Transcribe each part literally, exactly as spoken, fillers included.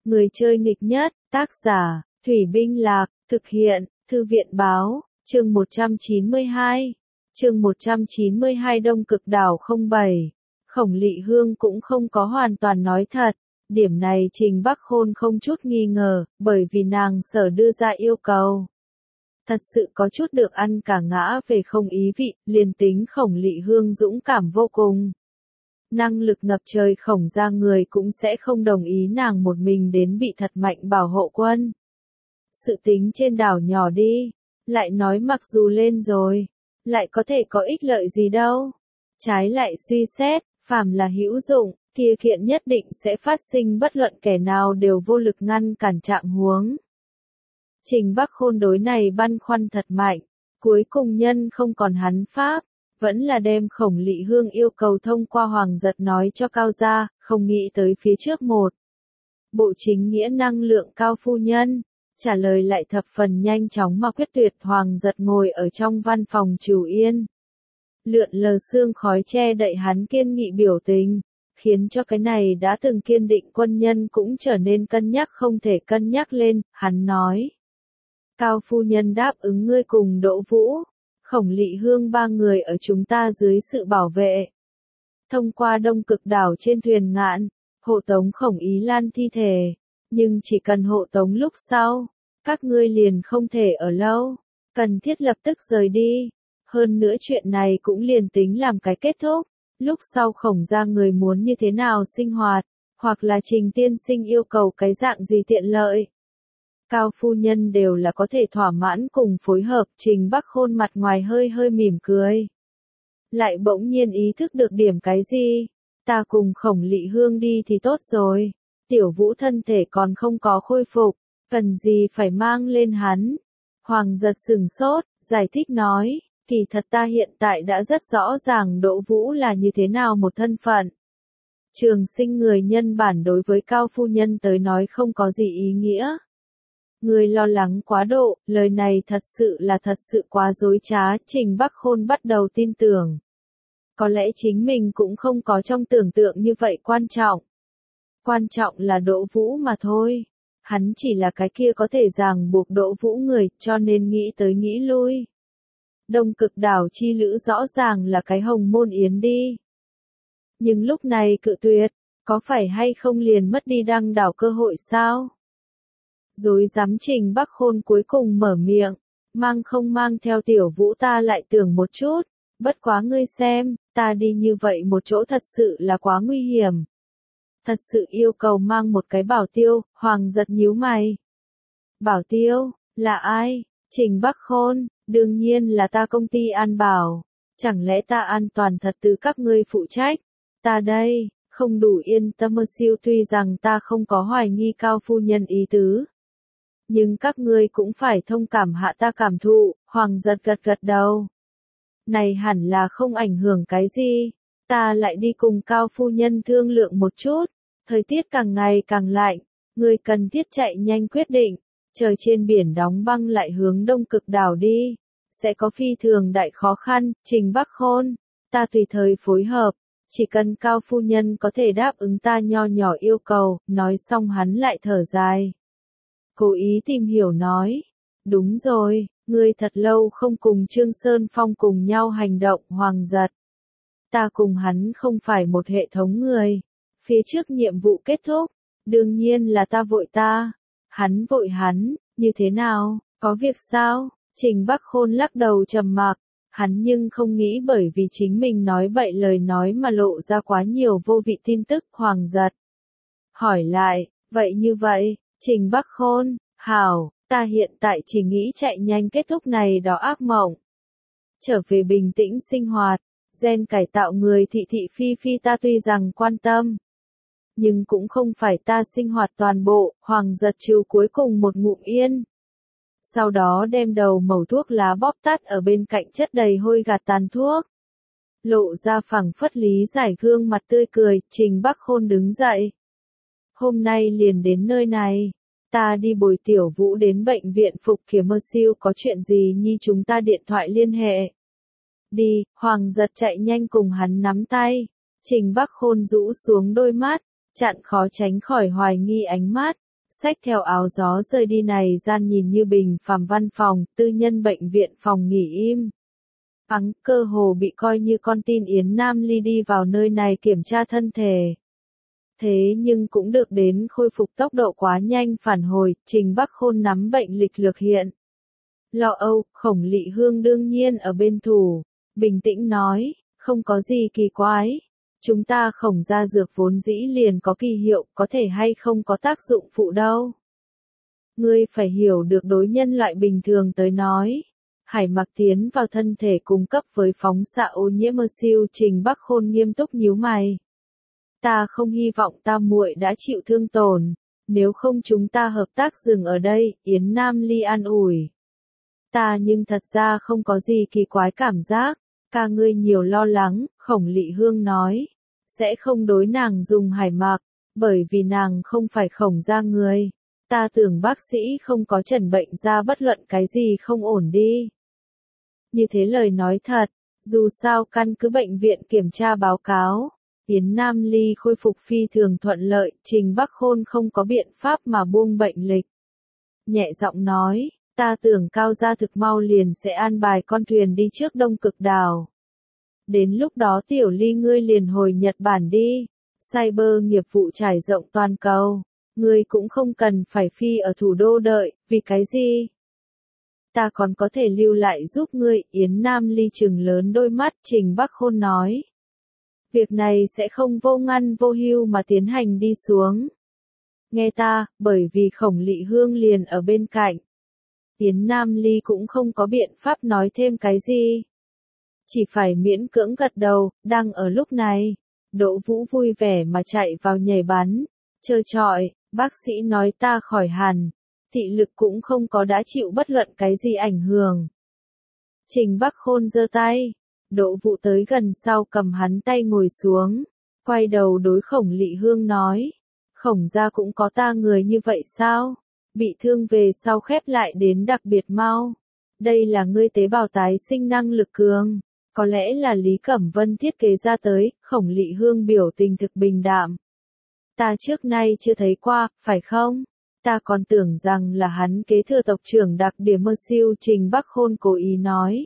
Người chơi nghịch nhất, tác giả, Thủy Binh Lạc, thực hiện, Thư viện Báo, chương một trăm chín mươi hai. Chương một trăm chín mươi hai Đông Cực Đảo không bảy. Khổng Lị Hương cũng không có hoàn toàn nói thật. Điểm này Trình Bắc Khôn không chút nghi ngờ, bởi vì nàng sở đưa ra yêu cầu. Thật sự có chút được ăn cả ngã về không ý vị, liền tính Khổng Lị Hương dũng cảm vô cùng. Năng lực ngập trời khổng ra người cũng sẽ không đồng ý nàng một mình đến bị thật mạnh bảo hộ quân. Sự tính trên đảo nhỏ đi, lại nói mặc dù lên rồi, lại có thể có ích lợi gì đâu. Trái lại suy xét, phàm là hữu dụng, kia kiện nhất định sẽ phát sinh bất luận kẻ nào đều vô lực ngăn cản trạng huống. Trình Bắc Khôn đối này băn khoăn thật mạnh, cuối cùng nhân không còn hắn pháp, vẫn là đem Khổng Lị Hương yêu cầu thông qua Hoàng Giật nói cho Cao gia, không nghĩ tới phía trước một. Bộ chính nghĩa năng lượng Cao phu nhân, trả lời lại thập phần nhanh chóng mà quyết tuyệt. Hoàng Giật ngồi ở trong văn phòng trù yên. Lượn lờ sương khói che đậy hắn kiên nghị biểu tình, khiến cho cái này đã từng kiên định quân nhân cũng trở nên cân nhắc không thể cân nhắc lên, hắn nói. Cao phu nhân đáp ứng ngươi cùng Đỗ Vũ, Khổng Lị Hương ba người ở chúng ta dưới sự bảo vệ. Thông qua Đông Cực Đảo trên thuyền ngạn, hộ tống Khổng Ý Lan thi thể, nhưng chỉ cần hộ tống lúc sau, các ngươi liền không thể ở lâu, cần thiết lập tức rời đi. Hơn nữa chuyện này cũng liền tính làm cái kết thúc, lúc sau Khổng ra người muốn như thế nào sinh hoạt, hoặc là Trình tiên sinh yêu cầu cái dạng gì tiện lợi. Cao phu nhân đều là có thể thỏa mãn cùng phối hợp. Trình Bắc Khôn mặt ngoài hơi hơi mỉm cười. Lại bỗng nhiên ý thức được điểm cái gì, ta cùng Khổng Lị Hương đi thì tốt rồi, Tiểu Vũ thân thể còn không có khôi phục, cần gì phải mang lên hắn. Hoàng Giật sừng sốt, giải thích nói, kỳ thật ta hiện tại đã rất rõ ràng Đỗ Vũ là như thế nào một thân phận. Trường sinh người nhân bản đối với Cao phu nhân tới nói không có gì ý nghĩa. Người lo lắng quá độ, lời này thật sự là thật sự quá dối trá. Trình Bắc Khôn bắt đầu tin tưởng. Có lẽ chính mình cũng không có trong tưởng tượng như vậy quan trọng. Quan trọng là Đỗ Vũ mà thôi. Hắn chỉ là cái kia có thể ràng buộc Đỗ Vũ người, cho nên nghĩ tới nghĩ lui. Đông Cực Đảo chi lữ rõ ràng là cái hồng môn yến đi. Nhưng lúc này cự tuyệt, có phải hay không liền mất đi đăng đảo cơ hội sao? Dối dám. Trình Bắc Khôn cuối cùng mở miệng, mang không mang theo Tiểu Vũ ta lại tưởng một chút, bất quá ngươi xem, ta đi như vậy một chỗ thật sự là quá nguy hiểm. Thật sự yêu cầu mang một cái bảo tiêu. Hoàng Giật nhíu mày. Bảo tiêu, là ai? Trình Bắc Khôn, đương nhiên là ta công ty an bảo, chẳng lẽ ta an toàn thật từ các ngươi phụ trách, ta đây, không đủ yên tâm mơ siêu. Tuy rằng ta không có hoài nghi Cao phu nhân ý tứ, nhưng các ngươi cũng phải thông cảm hạ ta cảm thụ. Hoàng Giật gật gật đầu. Này hẳn là không ảnh hưởng cái gì, ta lại đi cùng Cao phu nhân thương lượng một chút. Thời tiết càng ngày càng lạnh, ngươi cần thiết chạy nhanh quyết định. Trời trên biển đóng băng lại hướng Đông Cực Đảo đi, sẽ có phi thường đại khó khăn. Trình Bắc Khôn, ta tùy thời phối hợp, chỉ cần Cao phu nhân có thể đáp ứng ta nho nhỏ yêu cầu. Nói xong hắn lại thở dài. Cố ý tìm hiểu nói, đúng rồi, ngươi thật lâu không cùng Trương Sơn Phong cùng nhau hành động. Hoàng Giật, ta cùng hắn không phải một hệ thống người, phía trước nhiệm vụ kết thúc, đương nhiên là ta vội ta, hắn vội hắn, như thế nào, có việc sao? Trình Bắc Khôn lắc đầu trầm mặc, hắn nhưng không nghĩ bởi vì chính mình nói bậy lời nói mà lộ ra quá nhiều vô vị tin tức. Hoàng Giật hỏi lại, vậy như vậy, Trình Bắc Khôn, hảo, ta hiện tại chỉ nghĩ chạy nhanh kết thúc này đó ác mộng, trở về bình tĩnh sinh hoạt. Gen cải tạo người thị thị phi phi ta tuy rằng quan tâm, nhưng cũng không phải ta sinh hoạt toàn bộ. Hoàng Giật trừ cuối cùng một ngụm yên, sau đó đem đầu mẩu thuốc lá bóp tắt ở bên cạnh chất đầy hôi gạt tàn thuốc, lộ ra phẳng phất lý giải gương mặt tươi cười. Trình Bắc Khôn đứng dậy. Hôm nay liền đến nơi này, ta đi bồi Tiểu Vũ đến bệnh viện phục kiểm mơ siêu, có chuyện gì nhi chúng ta điện thoại liên hệ. Đi. Hoàng Giật chạy nhanh cùng hắn nắm tay. Trình Bắc Khôn rũ xuống đôi mắt, chặn khó tránh khỏi hoài nghi ánh mắt. xách theo áo gió rời đi này gian nhìn như bình phàm văn phòng, tư nhân bệnh viện phòng nghỉ im. Ắng, cơ hồ bị coi như con tin Yến Nam Ly đi vào nơi này kiểm tra thân thể. Thế nhưng cũng được đến khôi phục tốc độ quá nhanh phản hồi, Trình Bắc Khôn nắm bệnh lịch lược hiện. Lo âu, Khổng Lị Hương đương nhiên ở bên thủ, bình tĩnh nói, không có gì kỳ quái. Chúng ta Khổng gia dược vốn dĩ liền có kỳ hiệu, có thể hay không có tác dụng phụ đâu. Ngươi phải hiểu được đối nhân loại bình thường tới nói. Hải mặc tiến vào thân thể cung cấp với phóng xạ ô nhiễm mơ siêu. Trình Bắc Khôn nghiêm túc nhíu mày. Ta không hy vọng ta muội đã chịu thương tổn, nếu không chúng ta hợp tác dừng ở đây, Yến Nam Ly an ủi. Ta nhưng thật ra không có gì kỳ quái cảm giác, ca ngươi nhiều lo lắng, Khổng Lị Hương nói. Sẽ không đối nàng dùng hải mặc, bởi vì nàng không phải Khổng gia người. Ta tưởng bác sĩ không có trần bệnh ra bất luận cái gì không ổn đi. Như thế lời nói thật, dù sao căn cứ bệnh viện kiểm tra báo cáo, Yến Nam Ly khôi phục phi thường thuận lợi, Trình Bắc Khôn không có biện pháp mà buông bệnh lịch. Nhẹ giọng nói, ta tưởng Cao gia thực mau liền sẽ an bài con thuyền đi trước Đông Cực đảo. Đến lúc đó Tiểu Ly ngươi liền hồi Nhật Bản đi, cyber nghiệp vụ trải rộng toàn cầu, ngươi cũng không cần phải phi ở thủ đô đợi, vì cái gì? Ta còn có thể lưu lại giúp ngươi, Yến Nam Ly trừng lớn đôi mắt, Trình Bắc Khôn nói. Việc này sẽ không vô ngăn vô hưu mà tiến hành đi xuống. Nghe ta, bởi vì Khổng Lị Hương liền ở bên cạnh. Yến Nam Ly cũng không có biện pháp nói thêm cái gì. Chỉ phải miễn cưỡng gật đầu, đang ở lúc này. Đỗ Vũ vui vẻ mà chạy vào nhảy bắn. Trơ trọi, bác sĩ nói ta khỏi hẳn. Thị lực cũng không có đã chịu bất luận cái gì ảnh hưởng. Trình Bắc Khôn giơ tay. Đỗ Vũ tới gần sau cầm hắn tay ngồi xuống. Quay đầu đối Khổng Lị Hương nói. Khổng gia cũng có ta người như vậy sao? Bị thương về sau khép lại đến đặc biệt mau. Đây là ngươi tế bào tái sinh năng lực cường. Có lẽ là Lý Cẩm Vân thiết kế ra tới, Khổng Lị Hương biểu tình thực bình đạm. Ta trước nay chưa thấy qua, phải không? Ta còn tưởng rằng là hắn kế thừa tộc trưởng đặc điểm mơ siêu. Trình Bắc Khôn cố ý nói.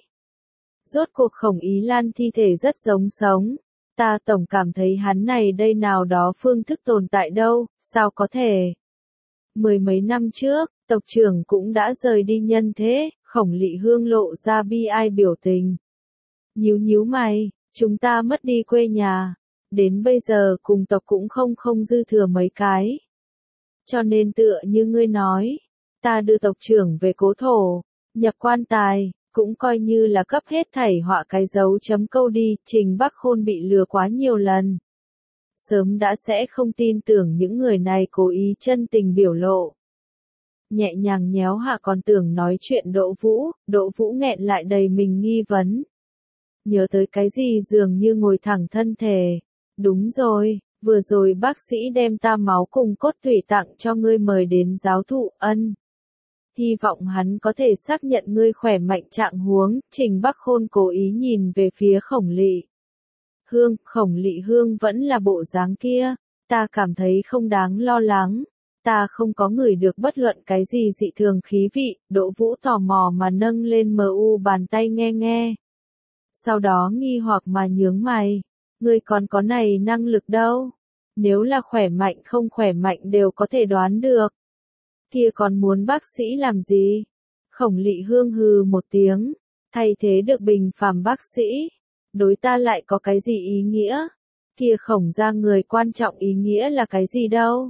Rốt cuộc Khổng Ý Lan thi thể rất giống sống. Ta tổng cảm thấy hắn này đây nào đó phương thức tồn tại đâu, sao có thể? Mười mấy năm trước, tộc trưởng cũng đã rời đi nhân thế, Khổng Lị Hương lộ ra bi ai biểu tình. Nhíu nhíu mày, chúng ta mất đi quê nhà. Đến bây giờ cùng tộc cũng không không dư thừa mấy cái. Cho nên tựa như ngươi nói, ta đưa tộc trưởng về cố thổ, nhập quan tài, cũng coi như là cấp hết thảy họa cái dấu chấm câu đi. Trình Bắc Khôn bị lừa quá nhiều lần. Sớm đã sẽ không tin tưởng những người này cố ý chân tình biểu lộ. Nhẹ nhàng nhéo hạ còn tưởng nói chuyện Đỗ Vũ, Đỗ Vũ nghẹn lại đầy mình nghi vấn. Nhớ tới cái gì dường như ngồi thẳng thân thể. Đúng rồi, vừa rồi bác sĩ đem ta máu cùng cốt tủy tặng cho ngươi mời đến giáo thụ ân. Hy vọng hắn có thể xác nhận ngươi khỏe mạnh trạng huống. Trình Bắc Khôn cố ý nhìn về phía Khổng Lị Hương, Khổng Lị Hương vẫn là bộ dáng kia, ta cảm thấy không đáng lo lắng. Ta không có ngửi được bất luận cái gì dị thường khí vị. Đỗ Vũ tò mò mà nâng lên mờ u bàn tay nghe nghe. Sau đó nghi hoặc mà nhướng mày. Ngươi còn có này năng lực đâu. Nếu là khỏe mạnh không khỏe mạnh đều có thể đoán được. Kia còn muốn bác sĩ làm gì? Khổng Lị Hương hừ một tiếng. Thay thế được bình phàm bác sĩ. Đối ta lại có cái gì ý nghĩa? Kia Khổng gia người quan trọng ý nghĩa là cái gì đâu?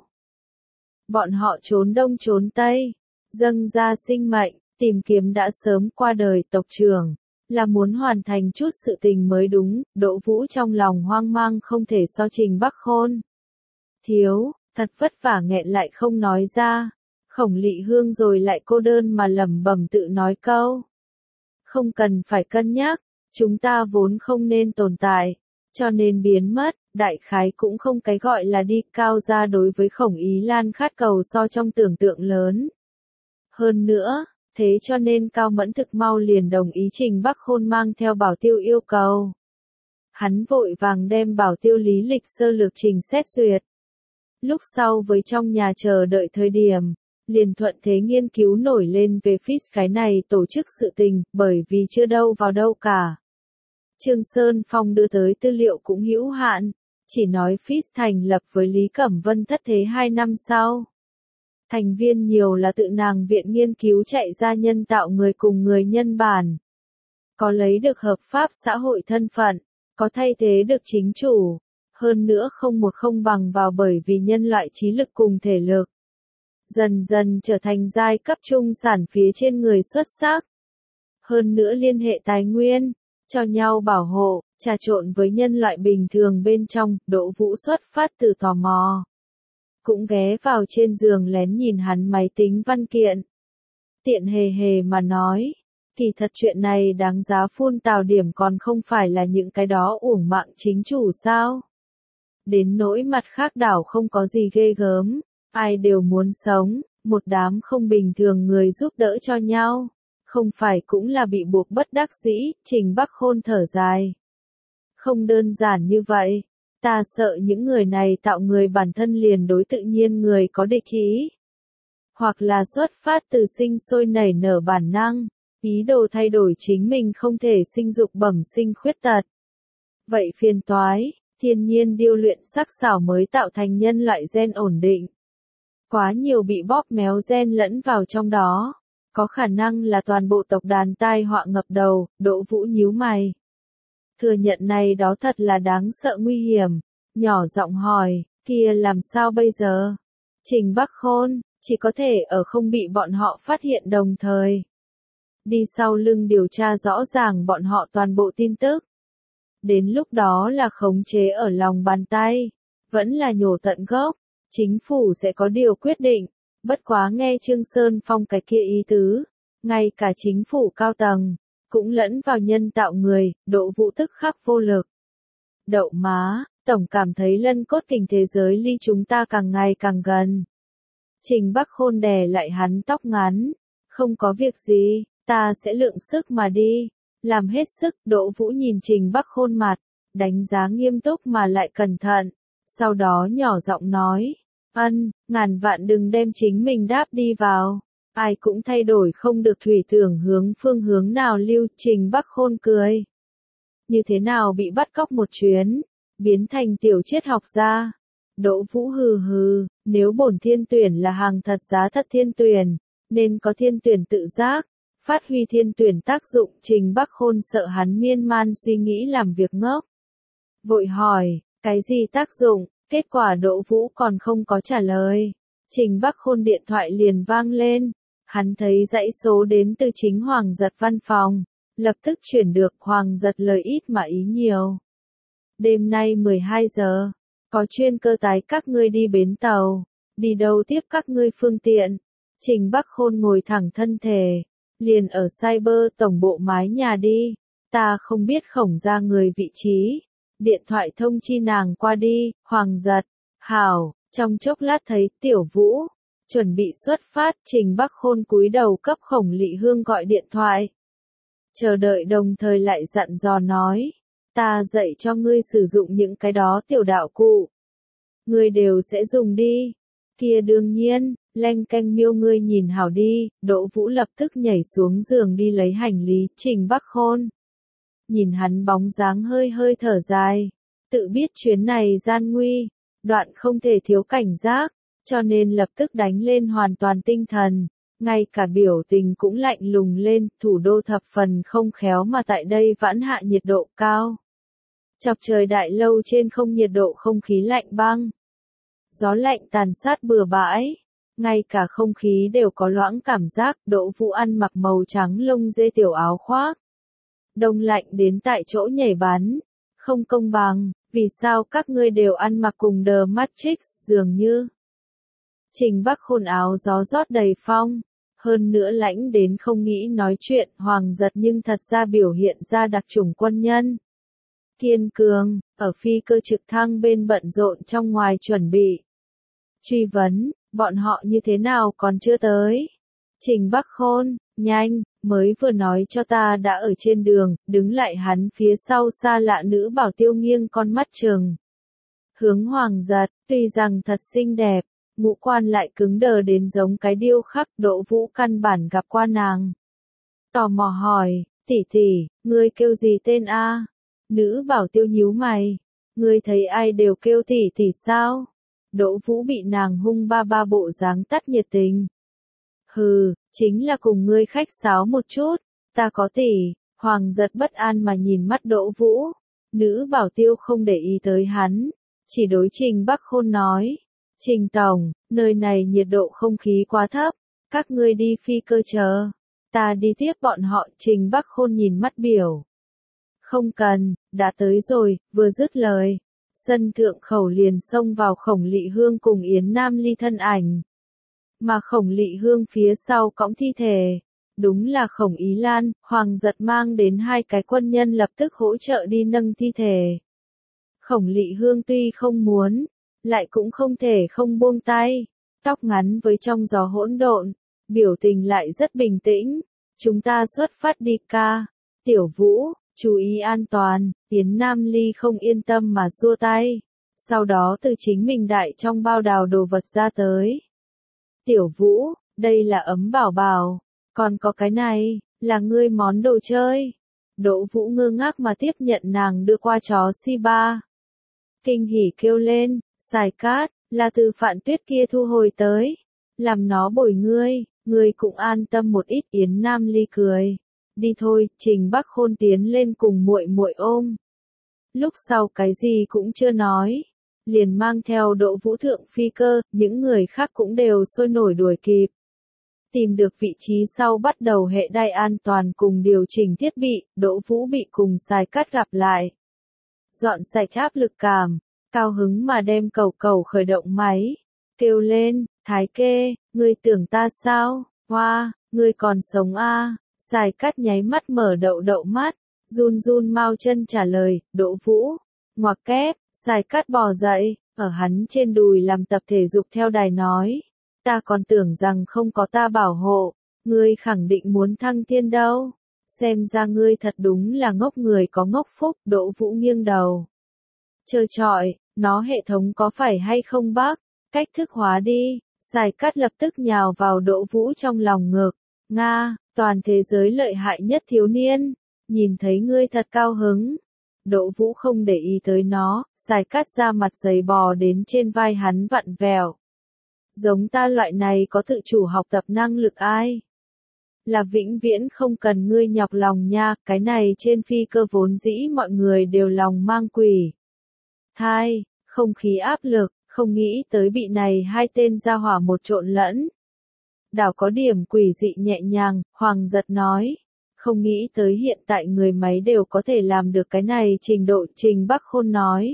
Bọn họ trốn đông trốn tây. Dâng ra sinh mệnh, tìm kiếm đã sớm qua đời tộc trưởng. Là muốn hoàn thành chút sự tình mới đúng. Đỗ Vũ trong lòng hoang mang không thể so Trình Bắc Khôn. Thiếu, thật vất vả nghẹn lại không nói ra. Khổng Lị Hương rồi lại cô đơn mà lẩm bẩm tự nói câu. Không cần phải cân nhắc, chúng ta vốn không nên tồn tại, cho nên biến mất, đại khái cũng không cái gọi là đi. Cao gia đối với Khổng Ý Lan khát cầu so trong tưởng tượng lớn. Hơn nữa, thế cho nên Cao Mẫn thực mau liền đồng ý Trình Bắc Khôn mang theo bảo tiêu yêu cầu. Hắn vội vàng đem bảo tiêu lý lịch sơ lược trình xét duyệt. Lúc sau với trong nhà chờ đợi thời điểm, liền thuận thế nghiên cứu nổi lên về Fizz cái này tổ chức sự tình, bởi vì chưa đâu vào đâu cả. Trương Sơn Phong đưa tới tư liệu cũng hữu hạn, chỉ nói Fizz thành lập với Lý Cẩm Vân thất thế hai năm sau. Thành viên nhiều là tự nàng viện nghiên cứu chạy ra nhân tạo người cùng người nhân bản. Có lấy được hợp pháp xã hội thân phận, có thay thế được chính chủ, hơn nữa không một không bằng vào bởi vì nhân loại trí lực cùng thể lực. Dần dần trở thành giai cấp trung sản phía trên người xuất sắc. Hơn nữa liên hệ tài nguyên, cho nhau bảo hộ, trà trộn với nhân loại bình thường bên trong, Đỗ Vũ xuất phát từ tò mò. Cũng ghé vào trên giường lén nhìn hắn máy tính văn kiện. Tiện hề hề mà nói, kỳ thật chuyện này đáng giá phun tào điểm còn không phải là những cái đó uổng mạng chính chủ sao. Đến nỗi mặt khác đảo không có gì ghê gớm, ai đều muốn sống, một đám không bình thường người giúp đỡ cho nhau. Không phải cũng là bị buộc bất đắc dĩ, Trình Bắc Khôn thở dài. Không đơn giản như vậy, ta sợ những người này tạo người bản thân liền đối tự nhiên người có địch ý. Hoặc là xuất phát từ sinh sôi nảy nở bản năng, ý đồ thay đổi chính mình không thể sinh dục bẩm sinh khuyết tật. Vậy phiền toái, thiên nhiên điêu luyện sắc xảo mới tạo thành nhân loại gen ổn định. Quá nhiều bị bóp méo gen lẫn vào trong đó. Có khả năng là toàn bộ tộc đàn tai họa ngập đầu, Đỗ Vũ nhíu mày. Thừa nhận này đó thật là đáng sợ nguy hiểm, nhỏ giọng hỏi, kia làm sao bây giờ? Trình Bắc Khôn, chỉ có thể ở không bị bọn họ phát hiện đồng thời. Đi sau lưng điều tra rõ ràng bọn họ toàn bộ tin tức. Đến lúc đó là khống chế ở lòng bàn tay, vẫn là nhổ tận gốc, chính phủ sẽ có điều quyết định. Bất quá nghe Trương Sơn Phong cái kia ý tứ, ngay cả chính phủ cao tầng, cũng lẫn vào nhân tạo người, Đỗ Vũ tức khắc vô lực. Đậu má, tổng cảm thấy lân cốt kình thế giới ly chúng ta càng ngày càng gần. Trình Bắc Khôn đè lại hắn tóc ngắn, không có việc gì, ta sẽ lượng sức mà đi, làm hết sức. Đỗ Vũ nhìn Trình Bắc Khôn mặt, đánh giá nghiêm túc mà lại cẩn thận, sau đó nhỏ giọng nói. Ân, ngàn vạn đừng đem chính mình đáp đi vào. Ai cũng thay đổi không được thủy tưởng hướng phương hướng nào lưu. Trình Bắc Khôn cười. Như thế nào bị bắt cóc một chuyến, biến thành tiểu triết học gia. Đỗ Vũ hừ hừ, nếu bổn thiên tuyển là hàng thật giá thật thiên tuyển, nên có thiên tuyển tự giác, phát huy thiên tuyển tác dụng. Trình Bắc Khôn sợ hắn miên man suy nghĩ làm việc ngốc. Vội hỏi, cái gì tác dụng? Kết quả Đỗ Vũ còn không có trả lời. Trình Bắc Khôn điện thoại liền vang lên. Hắn thấy dãy số đến từ chính Hoàng Giật văn phòng. Lập tức chuyển được. Hoàng Giật lời ít mà ý nhiều. Đêm nay mười hai giờ. Có chuyên cơ tái các ngươi đi bến tàu. Đi đâu tiếp các ngươi phương tiện. Trình Bắc Khôn ngồi thẳng thân thể. Liền ở cyber tổng bộ mái nhà đi. Ta không biết khổng ra người vị trí. Điện thoại thông chi nàng qua đi. Hoàng Giật, hảo, trong chốc lát thấy Tiểu Vũ, chuẩn bị xuất phát. Trình Bắc Khôn cúi đầu cấp Khổng Lị Hương gọi điện thoại. Chờ đợi đồng thời lại dặn dò nói, ta dạy cho ngươi sử dụng những cái đó tiểu đạo cụ. Ngươi đều sẽ dùng đi. Kia đương nhiên, leng canh miêu ngươi nhìn hảo đi. Đỗ Vũ lập tức nhảy xuống giường đi lấy hành lý. Trình Bắc Khôn nhìn hắn bóng dáng hơi hơi thở dài, tự biết chuyến này gian nguy, đoạn không thể thiếu cảnh giác, cho nên lập tức đánh lên hoàn toàn tinh thần, ngay cả biểu tình cũng lạnh lùng lên. Thủ đô thập phần không khéo mà tại đây vãn hạ nhiệt độ cao. Chọc trời đại lâu trên không nhiệt độ không khí lạnh băng. Gió lạnh tàn sát bừa bãi, ngay cả không khí đều có loãng cảm giác. Đỗ Vũ ăn mặc màu trắng lông dê tiểu áo khoác. Đông lạnh đến tại chỗ nhảy bắn, không công bằng, vì sao các ngươi đều ăn mặc cùng The Matrix dường như. Trình Bắc Khôn áo gió rót đầy phong, hơn nữa lãnh đến không nghĩ nói chuyện. Hoàng Giật nhưng thật ra biểu hiện ra đặc chủng quân nhân. Kiên cường, ở phi cơ trực thăng bên bận rộn trong ngoài chuẩn bị. Truy vấn, bọn họ như thế nào còn chưa tới. Trình Bắc Khôn, nhanh, mới vừa nói cho ta đã ở trên đường. Đứng lại hắn phía sau xa lạ nữ bảo tiêu nghiêng con mắt trừng. hướng Hoàng Giật, tuy rằng thật xinh đẹp, ngũ quan lại cứng đờ đến giống cái điêu khắc. Đỗ Vũ căn bản gặp qua nàng. Tò mò hỏi, tỷ tỷ, ngươi kêu gì tên a? Nữ bảo tiêu nhíu mày, ngươi thấy ai đều kêu tỷ tỷ sao? Đỗ Vũ bị nàng hung ba ba bộ dáng tắt nhiệt tình. Hừ, chính là cùng ngươi khách sáo một chút, ta có tỷ. Hoàng Giật bất an mà nhìn mắt Đỗ Vũ. Nữ bảo tiêu không để ý tới hắn, chỉ đối Trình Bắc Khôn nói, Trình Tổng, nơi này nhiệt độ không khí quá thấp, các ngươi đi phi cơ chờ, ta đi tiếp bọn họ. Trình Bắc Khôn nhìn mắt biểu. Không cần, đã tới rồi. Vừa dứt lời, sân thượng khẩu liền xông vào Khổng Lị Hương cùng Yến Nam Ly thân ảnh. Mà Khổng Lị Hương phía sau cõng thi thể. Đúng là Khổng Ý Lan. Hoàng Giật mang đến hai cái quân nhân lập tức hỗ trợ đi nâng thi thể. Khổng Lị Hương tuy không muốn, lại cũng không thể không buông tay. Tóc ngắn với trong gió hỗn độn, biểu tình lại rất bình tĩnh. Chúng ta xuất phát đi ca. Tiểu Vũ, chú ý an toàn. Yến Nam Ly không yên tâm mà xua tay. Sau đó từ chính mình đại trong bao đào đồ vật ra tới. Tiểu Vũ, đây là ấm bảo bảo. Còn có cái này, là ngươi món đồ chơi. Đỗ Vũ ngơ ngác mà tiếp nhận nàng đưa qua chó Shiba. Kinh hỉ kêu lên, xài cát, là từ Phạn Tuyết kia thu hồi tới. Làm nó bồi ngươi, ngươi cũng an tâm một ít. Yến Nam Ly cười. Đi thôi. Trình Bắc Khôn tiến lên cùng muội muội ôm. Lúc sau cái gì cũng chưa nói, liền mang theo Đỗ Vũ thượng phi cơ. Những người khác cũng đều sôi nổi đuổi kịp. Tìm được vị trí sau bắt đầu hệ đai an toàn cùng điều chỉnh thiết bị. Đỗ Vũ bị cùng xài cát gặp lại. Dọn sạch áp lực cảm, cao hứng mà đem cầu cầu khởi động máy. Kêu lên, Thái Kê, ngươi tưởng ta sao? Hoa, wow, ngươi còn sống a? À? Xài cát nháy mắt mở đậu đậu mắt, run run mau chân trả lời. Đỗ Vũ, ngoặc kép. Xài cát bò dậy, ở hắn trên đùi làm tập thể dục theo đài nói. Ta còn tưởng rằng không có ta bảo hộ, ngươi khẳng định muốn thăng thiên đâu. Xem ra ngươi thật đúng là ngốc người có ngốc phúc. Đỗ Vũ nghiêng đầu. Trơ trọi, nó hệ thống có phải hay không bác? Cách thức hóa đi. Xài cát lập tức nhào vào Đỗ Vũ trong lòng ngực. Nga, toàn thế giới lợi hại nhất thiếu niên. Nhìn thấy ngươi thật cao hứng. Đỗ Vũ không để ý tới nó, xài cát ra mặt dày bò đến trên vai hắn vặn vẹo. Giống ta loại này có tự chủ học tập năng lực ai? Là vĩnh viễn không cần ngươi nhọc lòng nha. Cái này trên phi cơ vốn dĩ mọi người đều lòng mang quỷ thai, không khí áp lực, không nghĩ tới bị này hai tên gia hỏa một trộn lẫn. Đảo có điểm quỷ dị nhẹ nhàng. Hoàng Giật nói. Không nghĩ tới hiện tại người máy đều có thể làm được cái này trình độ. Trình Bắc Khôn nói.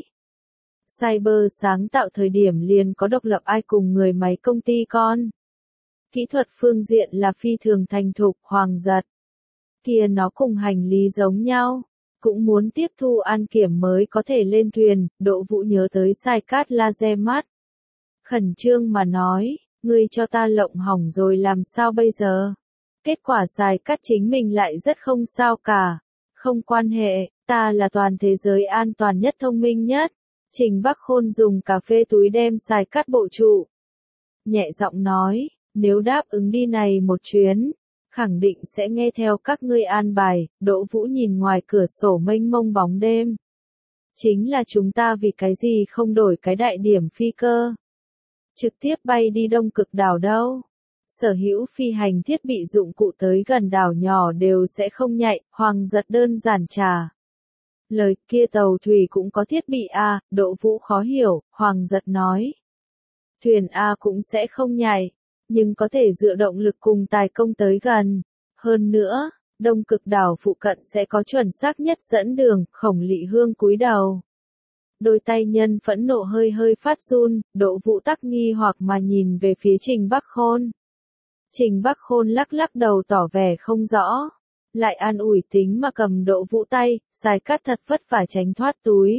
Cyber sáng tạo thời điểm liền có độc lập ai cùng người máy công ty con. Kỹ thuật phương diện là phi thường thành thục. Hoàng Giật. Kia nó cùng hành lý giống nhau. Cũng muốn tiếp thu an kiểm mới có thể lên thuyền. Đỗ Vũ nhớ tới xài cát laser mắt. Khẩn trương mà nói, ngươi cho ta lộng hỏng rồi làm sao bây giờ? Kết quả xài cát chính mình lại rất không sao cả. Không quan hệ, ta là toàn thế giới an toàn nhất thông minh nhất. Trình Bắc Khôn dùng cà phê túi đem xài cát bộ trụ. Nhẹ giọng nói, nếu đáp ứng đi này một chuyến, khẳng định sẽ nghe theo các ngươi an bài. Đỗ Vũ nhìn ngoài cửa sổ mênh mông bóng đêm. Chính là chúng ta vì cái gì không đổi cái đại điểm phi cơ? Trực tiếp bay đi Đông Cực đảo đâu? Sở hữu phi hành thiết bị dụng cụ tới gần đảo nhỏ đều sẽ không nhạy. Hoàng Giật đơn giản trả lời. Kia tàu thủy cũng có thiết bị a? Đỗ Vũ khó hiểu. Hoàng Giật nói. Thuyền A cũng sẽ không nhảy, nhưng có thể dựa động lực cùng tài công tới gần. Hơn nữa, Đông Cực đảo phụ cận sẽ có chuẩn xác nhất dẫn đường. Khổng Lị Hương cúi đầu. Đôi tay nhân phẫn nộ hơi hơi phát run. Đỗ Vũ tắc nghi hoặc mà nhìn về phía Trình Bắc Khôn. Trình Bắc Khôn lắc lắc đầu tỏ vẻ không rõ. Lại an ủi tính mà cầm Đỗ Vũ tay. Xài cát thật vất vả tránh thoát túi.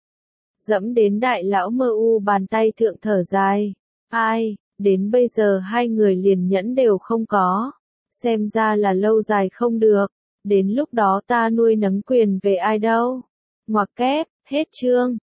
Dẫm đến đại lão mơ u bàn tay thượng thở dài. Ai, đến bây giờ hai người liền nhẫn đều không có. Xem ra là lâu dài không được. Đến lúc đó ta nuôi nấng quyền về ai đâu. Ngoặc kép, hết chương.